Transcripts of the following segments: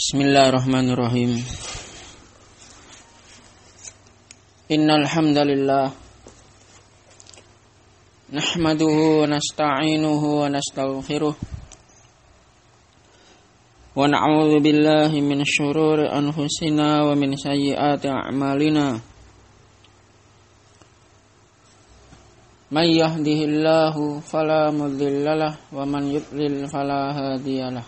Bismillahirrahmanirrahim. Innal hamdalillah nahmaduhu wa nasta'inuhu wa nastaghfiruh wa na'udzu billahi min syururi anfusina wa min sayyiati a'malina. May yahdihillahu fala mudhillalah wa man yudlil fala hadiyalah.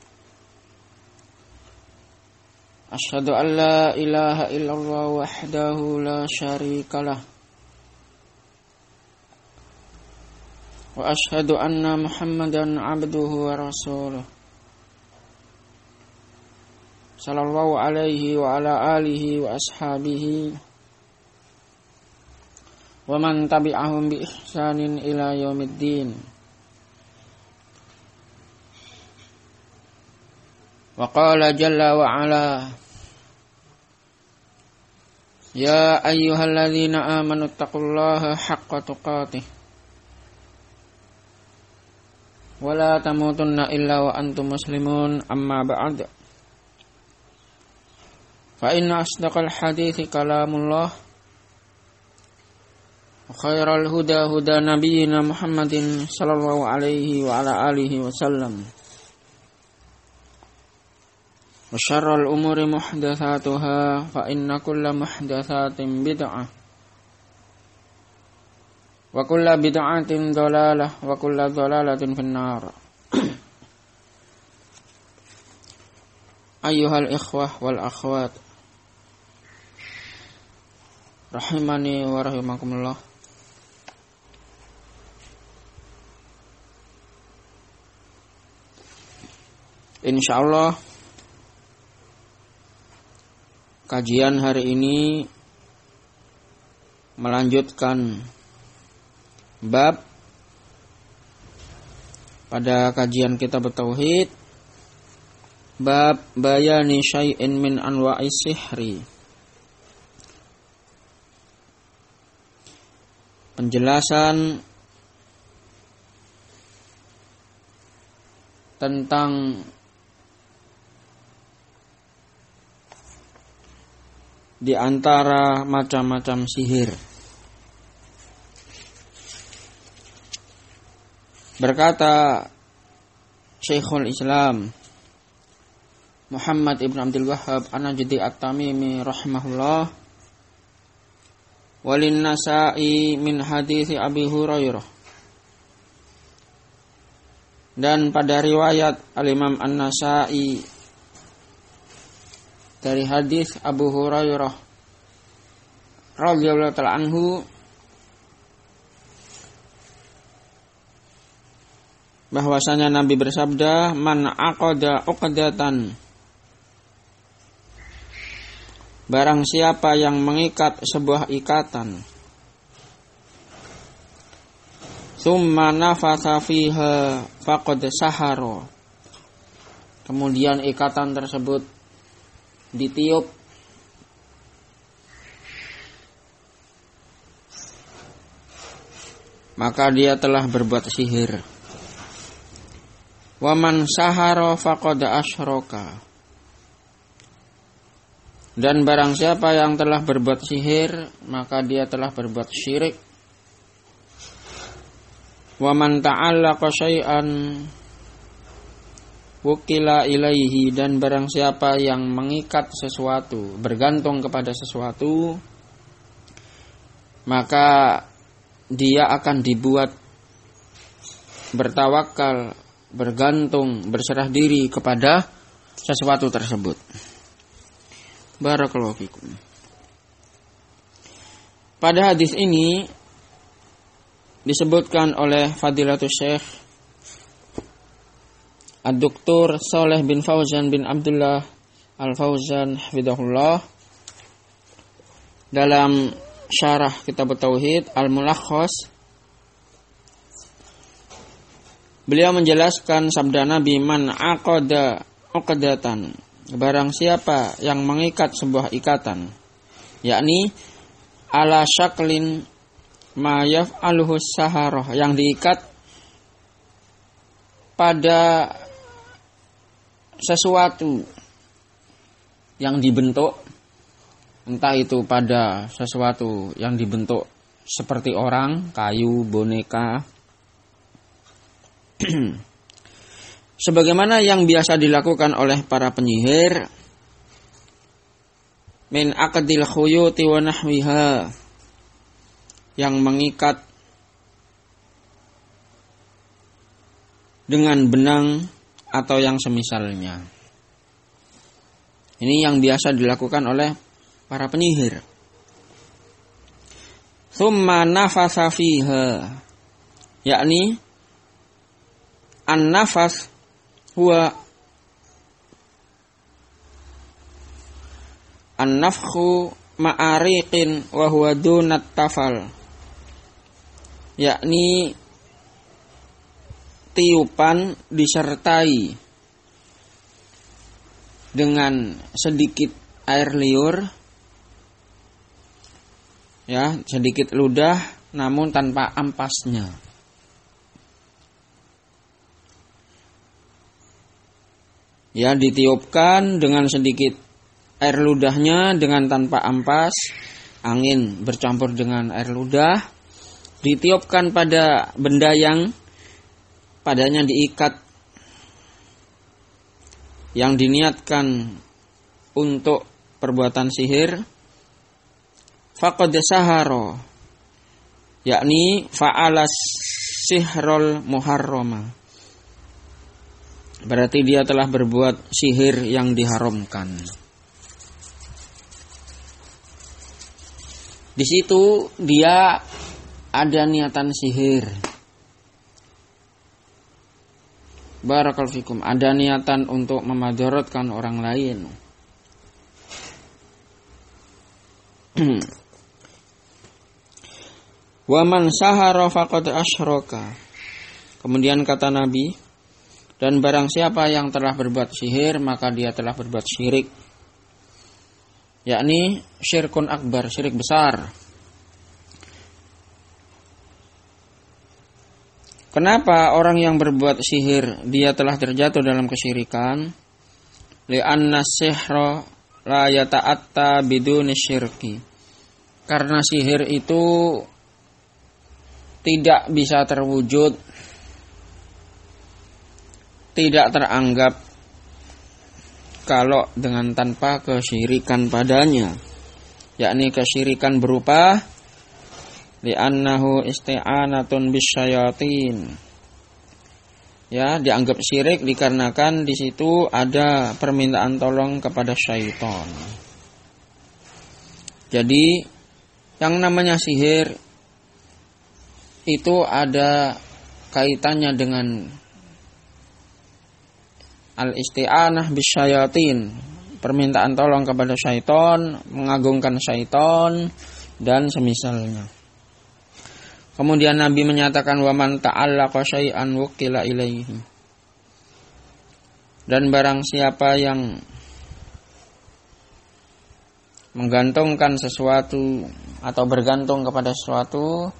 Asyhadu an la ilaha illallah wahdahu la syarikalah wa asyhadu anna Muhammadan abduhu wa rasuluh sallallahu alaihi wa ala alihi wa ashabihi wa man tabi'ahum bi ihsanin ila yaumiddin. Wa qala jalla wa ala ya ayyuhalladzina amanu taqullaha haqqa tuqatih wa la tamutunna illa wa antum muslimun, amma ba'd. Fa inna asdaqal hadithi kalamullah wa khairal huda huda nabiyyina Muhammadin sallallahu alaihi wa ala alihi wa sallam. Wa syarrul umuri muhdatsatuha fa inna kulla muhdatsatin bid'ah wa kulla bid'atin dhalalah wa kulla dhalalatin finnar. Ayyuhal ikhwah wal akhwat rahimani wa rahimakumullah. Insyaallah kajian hari ini melanjutkan bab pada kajian kitab tauhid, bab bayani syai'in min anwa'is sihri, penjelasan tentang di antara macam-macam sihir. Berkata Syekhul Islam Muhammad ibn Abdul Wahhab An-Najdi At-Tamimi rahimahullah, walin Nasa'i min hadits Abi Hurairah, dan pada riwayat Al-Imam An-Nasa'i dari hadis Abu Hurairah radhiyallahu ta'ala anhu bahwasanya Nabi bersabda, man aqada uqdatan, barang siapa yang mengikat sebuah ikatan, summa nafatha fiha faqad sahara, kemudian ikatan tersebut ditiup, maka dia telah berbuat sihir. Wa man sahara faqad asyraka, dan barang siapa yang telah berbuat sihir maka dia telah berbuat syirik. Wa man ta'allaqa syai'an wukila ilaihi, dan barang siapa yang mengikat sesuatu, bergantung kepada sesuatu, maka dia akan dibuat bertawakal, bergantung, berserah diri kepada sesuatu tersebut. Barakallahu fikum. Pada hadis ini disebutkan oleh Fadilatul Syekh Ad-Doktor Shalih bin Fauzan bin Abdullah Al-Fauzan hafizahullah dalam syarah kitab Tauhid Al-Mulakhas. Beliau menjelaskan sabda Nabi, man aqada uqdatan, barang siapa yang mengikat sebuah ikatan, yakni ala syaklin ma yaf'aluhu saharah, yang diikat pada sesuatu yang dibentuk, entah itu pada sesuatu yang dibentuk seperti orang, kayu, boneka, sebagaimana yang biasa dilakukan oleh para penyihir, min aqdil khuyuti wa nahwiha, yang mengikat dengan benang atau yang semisalnya. Ini yang biasa dilakukan oleh para penyihir. Tsumma nafasa fiha, yakni an-nafas huwa an-nafkhu ma'ariqin wa huwa dunat tafal, yakni tiupan disertai dengan sedikit air liur, ya, sedikit ludah namun tanpa ampasnya. Ya, ditiupkan dengan sedikit air ludahnya dengan tanpa ampas, angin bercampur dengan air ludah, ditiupkan pada benda yang padanya diikat, yang diniatkan untuk perbuatan sihir. Faqad sahara, yakni fa'ala sihrul muharrama, berarti dia telah berbuat sihir yang diharamkan. Di situ dia ada niatan sihir. Barakallahu fikum, ada niatan untuk memadaratkan orang lain. Wa man sahara faqad asyraka. Kemudian kata Nabi, dan barang siapa yang telah berbuat sihir maka dia telah berbuat syirik, yakni syirkun akbar, syirik besar. Kenapa orang yang berbuat sihir dia telah terjatuh dalam kesyirikan? Li'anna sihra la yata'atta biduni syirki. Karena sihir itu tidak bisa terwujud, tidak teranggap kalau dengan tanpa kesyirikan padanya, yakni kesyirikan berupa li'annahu isti'anatun bisyayatin. Ya, dianggap syirik dikarenakan di situ ada permintaan tolong kepada syaitan. Jadi yang namanya sihir itu ada kaitannya dengan al-isti'anah bisyayatin, permintaan tolong kepada syaitan, mengagungkan syaitan dan semisalnya. Kemudian Nabi menyatakan wa man ta'allaqa syai'an wukila ilaihi. Dan barang siapa yang menggantungkan sesuatu atau bergantung kepada sesuatu,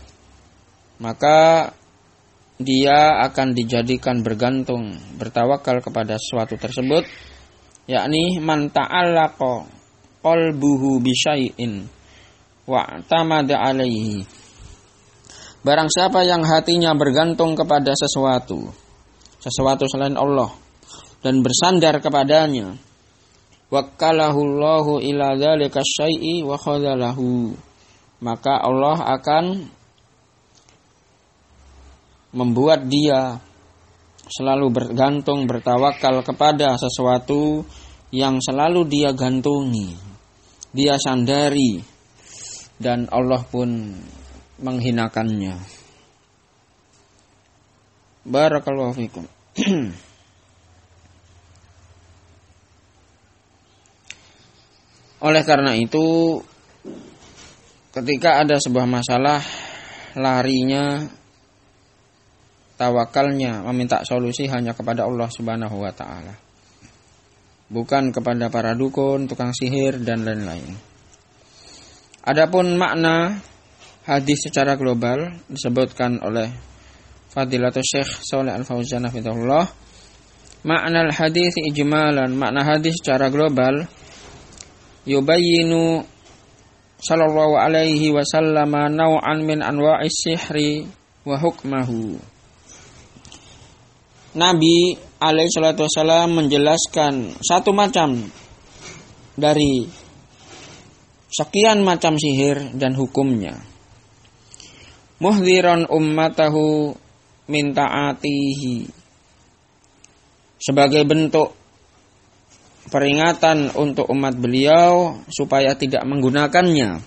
maka dia akan dijadikan bergantung, bertawakal kepada sesuatu tersebut, yakni man ta'allaqa qalbuhu bi syai'in wa tamada alaihi. Barang siapa yang hatinya bergantung kepada sesuatu selain Allah dan bersandar kepadanya, wakkalahullahu ila dzalika syai'i wa khadhalahu, maka Allah akan membuat dia selalu bergantung, bertawakal kepada sesuatu yang selalu dia gantungi, dia sandari, dan Allah pun menghinakannya. Barakallahu fikum. Oleh karena itu, ketika ada sebuah masalah, larinya, tawakalnya, meminta solusi hanya kepada Allah Subhanahu wa ta'ala, bukan kepada para dukun, tukang sihir dan lain-lain. Adapun makna hadis secara global disebutkan oleh Fadilatul Syekh Shalih Al-Fauzan hafizahullah, makna hadis ijmalan, makna hadis secara global yubayyinu sallallahu alaihi wasallam naw'an min anwa'is sihri wa hukmahu. Nabi alaihi salatu wasallam menjelaskan satu macam dari sekian macam sihir dan hukumnya. Muhdhiran ummatahu min ta'atihi, sebagai bentuk peringatan untuk umat beliau supaya tidak menggunakannya.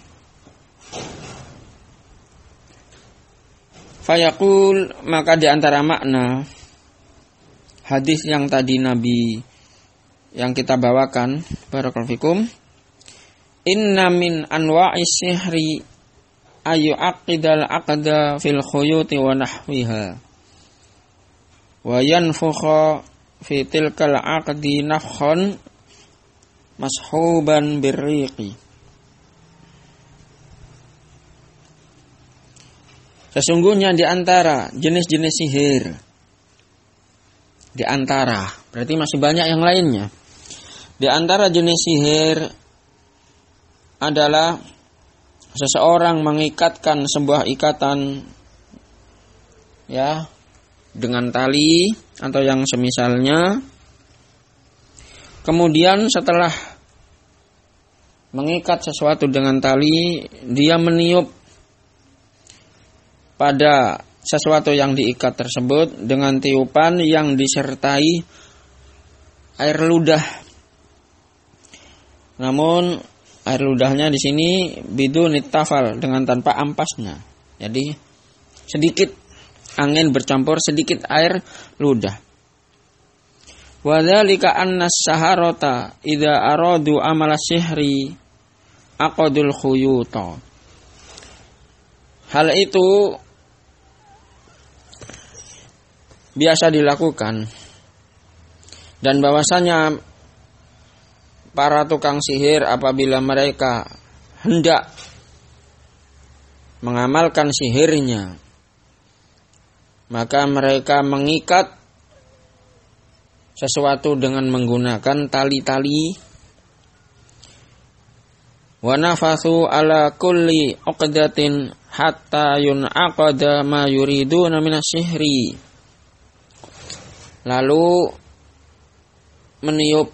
Fayaqul, maka di antara makna hadis yang tadi Nabi yang kita bawakan, barakallahu fikum, inna min anwa'is sihri ayu aqidal aqda fil khuyuti wa nahwiha wa yanfukha fi tilkal aqdi nafkhan mashuban birriqi. Sesungguhnya di antara jenis-jenis sihir, di antara, berarti masih banyak yang lainnya. Di antara jenis sihir adalah seseorang mengikatkan sebuah ikatan, ya, dengan tali atau yang semisalnya. Kemudian setelah mengikat sesuatu dengan tali, dia meniup pada sesuatu yang diikat tersebut dengan tiupan yang disertai air ludah. Namun air ludahnya di sini bidunit tafal, dengan tanpa ampasnya. Jadi sedikit angin bercampur sedikit air ludah. Wa dzalika anna as-saharata idza aradu amala sihri aqadul khuyuta. Hal itu biasa dilakukan, dan bahwasanya para tukang sihir apabila mereka hendak mengamalkan sihirnya, maka mereka mengikat sesuatu dengan menggunakan tali-tali. Wa nafathu ala kulli uqdatin hatta yun'aqada ma yuriduna minas sihri. Lalu meniup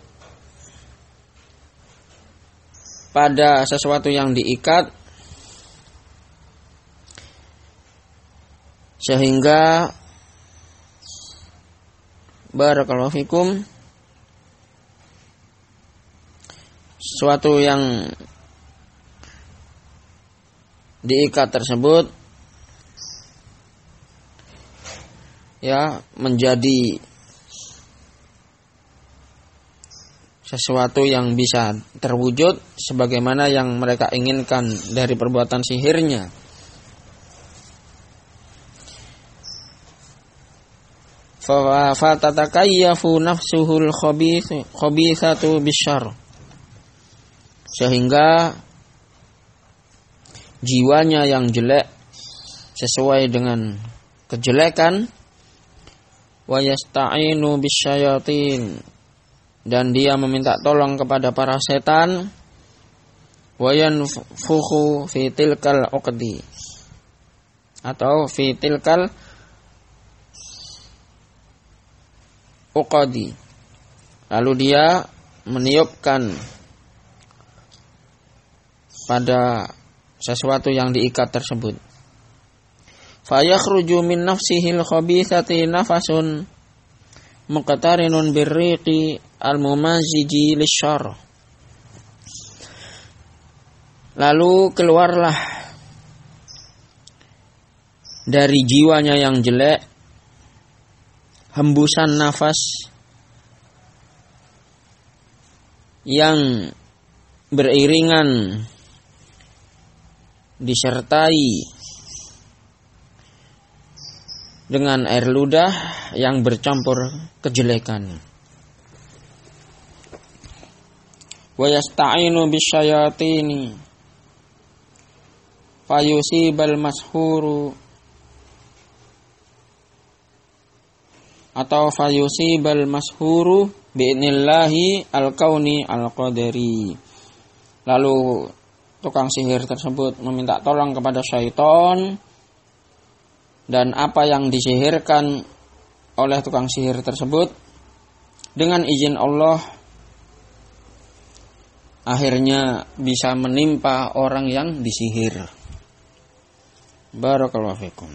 pada sesuatu yang diikat sehingga, barakallahu fikum, sesuatu yang diikat tersebut ya menjadi sesuatu yang bisa terwujud sebagaimana yang mereka inginkan dari perbuatan sihirnya. Fa tatakayyafu nafsuhul khabithatu bisyarr, sehingga jiwanya yang jelek sesuai dengan kejelekan. Wa yasta'inu bisyayatin, dan dia meminta tolong kepada para setan. Wa yanfukhu fi tilkal uqdi, atau fi tilkal uqadi, lalu dia meniupkan pada sesuatu yang diikat tersebut. Fa yakhruju min nafsihil khabithati nafasun muqtarinun birriqi al-mumaziji lisyarr. Lalu keluarlah dari jiwanya yang jelek hembusan nafas yang beriringan disertai dengan air ludah yang bercampur kejelekan. Wa yasta'inu bisyayatini fayusibal mashuru, atau fayusibal mashuru bi'nillahi al-kauni al-qadari. lalu tukang sihir tersebut meminta tolong kepada syaitan, dan apa yang disihirkan oleh tukang sihir tersebut dengan izin Allah akhirnya bisa menimpa orang yang disihir. Barakallahu fikum.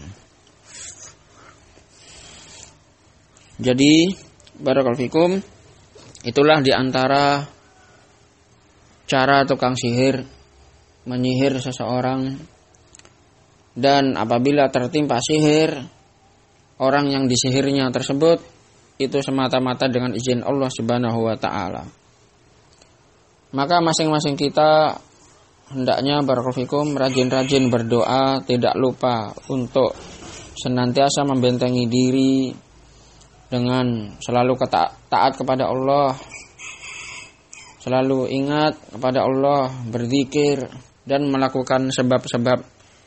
Jadi barakallahu fikum, itulah diantara cara tukang sihir menyihir seseorang. Dan apabila tertimpa sihir, orang yang disihirnya tersebut itu semata-mata dengan izin Allah Subhanahu wa taala. Maka masing-masing kita hendaknya barakallahu fikum rajin-rajin berdoa, tidak lupa untuk senantiasa membentengi diri dengan selalu taat kepada Allah, selalu ingat kepada Allah, berzikir dan melakukan sebab-sebab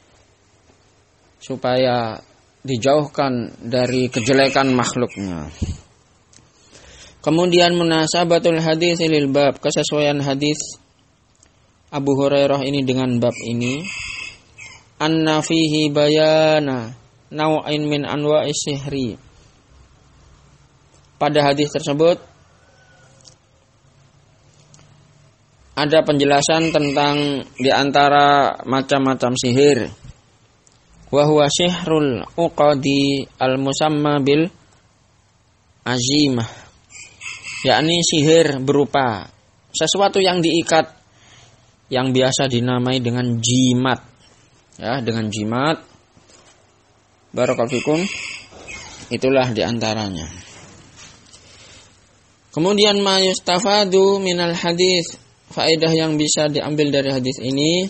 supaya dijauhkan dari kejelekan makhluknya. Kemudian munasabatul hadis lil bab, kesesuaian hadis Abu Hurairah ini dengan bab ini. Anna fihi bayana naw'in min anwa'is sihri. Pada hadis tersebut ada penjelasan tentang diantara macam-macam sihir. Wa huwa sihrul uqadi al-musamma bil azimah, yakni sihir berupa sesuatu yang diikat yang biasa dinamai dengan jimat, ya, dengan jimat. Barakallahu fikum, itulah diantaranya. Kemudian ma yustafadu minal hadis, faedah yang bisa diambil dari hadis ini.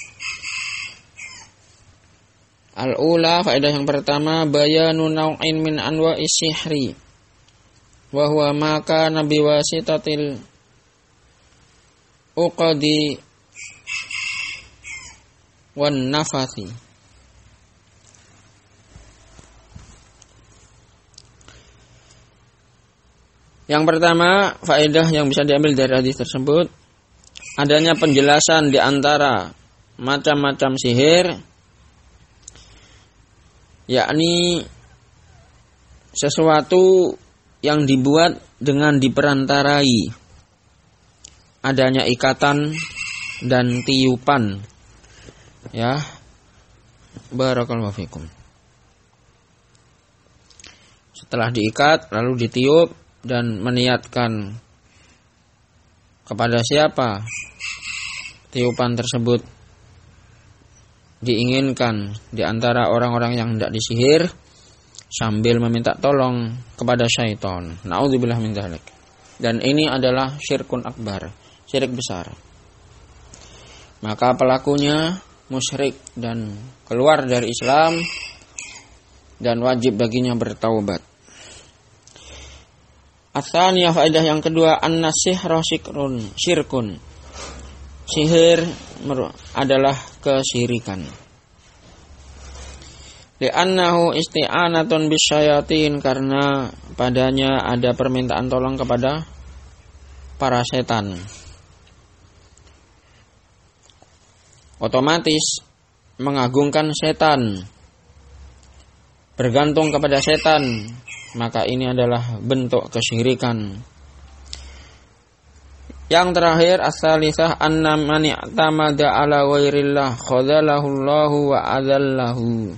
Al-ula, faedah yang pertama, bayanu naw'in min anwa'is sihri wa huwa ma kana biwasitatil uqadi wan nafathi. Yang pertama, faedah yang bisa diambil dari hadis tersebut, adanya penjelasan di antara macam-macam sihir, yakni sesuatu yang dibuat dengan diperantarai adanya ikatan dan tiupan, ya. Barakallahu fikum. Setelah diikat lalu ditiup dan meniatkan kepada siapa tiupan tersebut diinginkan di antara orang-orang yang hendak disihir, sambil meminta tolong kepada syaitan. Na'udzubillah min dzalik. Dan ini adalah syirkun akbar, syirik besar. Maka pelakunya musyrik dan keluar dari Islam, dan wajib baginya bertaubat. Ats-tsaniyah, faedah yang kedua, an-nasihra syirkun. Sihir adalah kesyirikan. Li'annahu isti'anatun bisyayatin, karena padanya ada permintaan tolong kepada para setan. Otomatis mengagungkan setan, bergantung kepada setan, maka ini adalah bentuk kesyirikan. Yang terakhir, as-salisah anna man i'tamada ala ghairillah khadhalahu Allahu wa adallahu.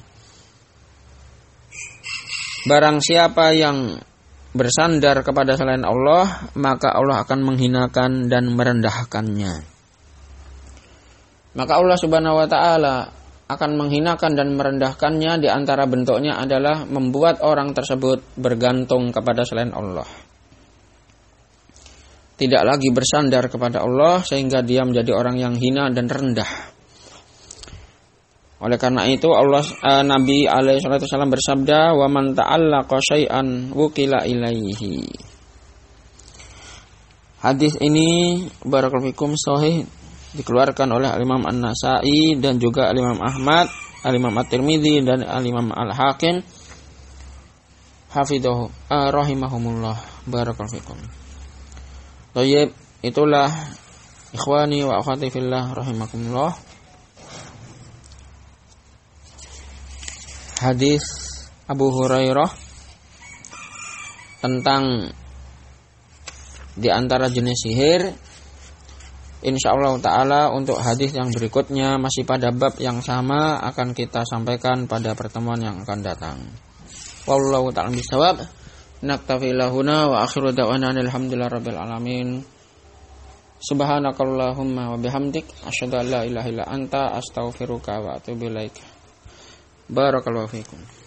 Barang siapa yang bersandar kepada selain Allah, maka Allah akan menghinakan dan merendahkannya. Maka Allah Subhanahu wa taala akan menghinakan dan merendahkannya. Di antara bentuknya adalah membuat orang tersebut bergantung kepada selain Allah, tidak lagi bersandar kepada Allah, sehingga dia menjadi orang yang hina dan rendah. Oleh karena itu Nabi alaihi salatu wasallam bersabda, "Wa man ta'allaqa syai'an wukila ilaihi." Hadis ini barakallahu fikum sahih, dikeluarkan oleh Imam An-Nasa'i dan juga Imam Ahmad, Imam At-Tirmidzi dan Imam Al-Hakim hafidhahu rahimahumullah. Barakallahu fikum. Baik, itulah Ikhwani wa akhwati fillah rahimakumullah. Hadis Abu Hurairah tentang di antara jenis sihir, insyaallah taala untuk hadis yang berikutnya masih pada bab yang sama akan kita sampaikan pada pertemuan yang akan datang. Wallahu ta'ala bisawab. Naktafi lahuna wa akhiru da'wana alhamdulillahirabbil alamin. Subhanakallahumma wa bihamdik asyhadu an la ilaha illa anta astaghfiruka wa atubu ilaik. Barakallahu fikum.